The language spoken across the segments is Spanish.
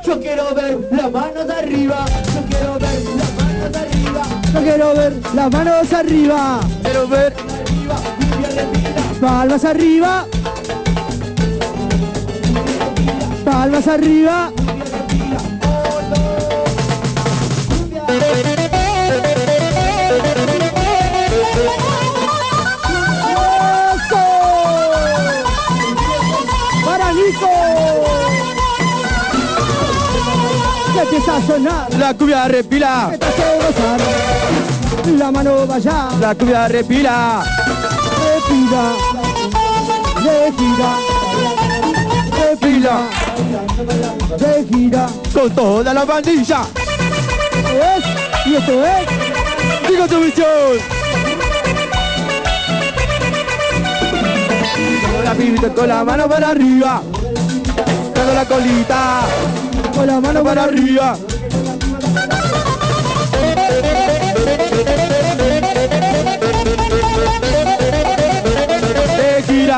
Yo quiero ver las manos arriba. Yo quiero ver las manos arriba. Yo quiero ver las manos arriba. Quiero ver arriba, cumbia repila. Palmas arriba. Palmas arriba. ¡Eso! ¡Para Nico! Que empieza a sonar. La cumbia repila. Que te hace gozar. La mano vaya. La cumbia repila. Repila. Repila. Repila. De gira. Con toda la pandilla. Y esto es Digo tu visión. Con la pibita con la mano para arriba. Dando la colita. con la mano Para arriba. De gira.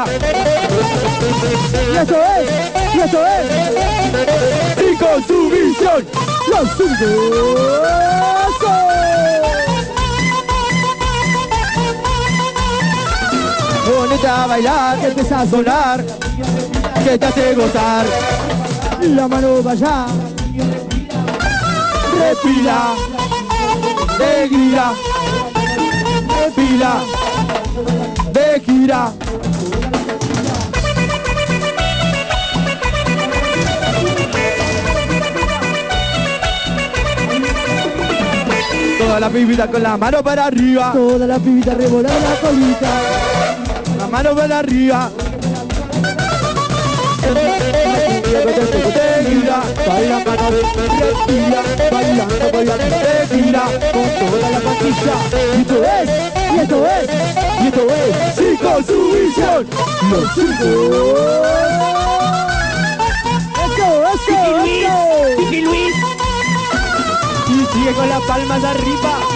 Y esto es Y con su visión. los zurdos. Ponete a bailar, que empieza a sonar, que te hace gozar. La mano vaya. Respira, de gira, respira, de gira. Toda la pibita con la mano para arriba, Toda la pibita revolando la colita. la mano para arriba. De gira, baila mano, respira, bailando, bailando, de gira, con toda la patilla. Y esto es Y esto es, sí, con su visión, los chicos. eso. Y sigue con las palmas arriba.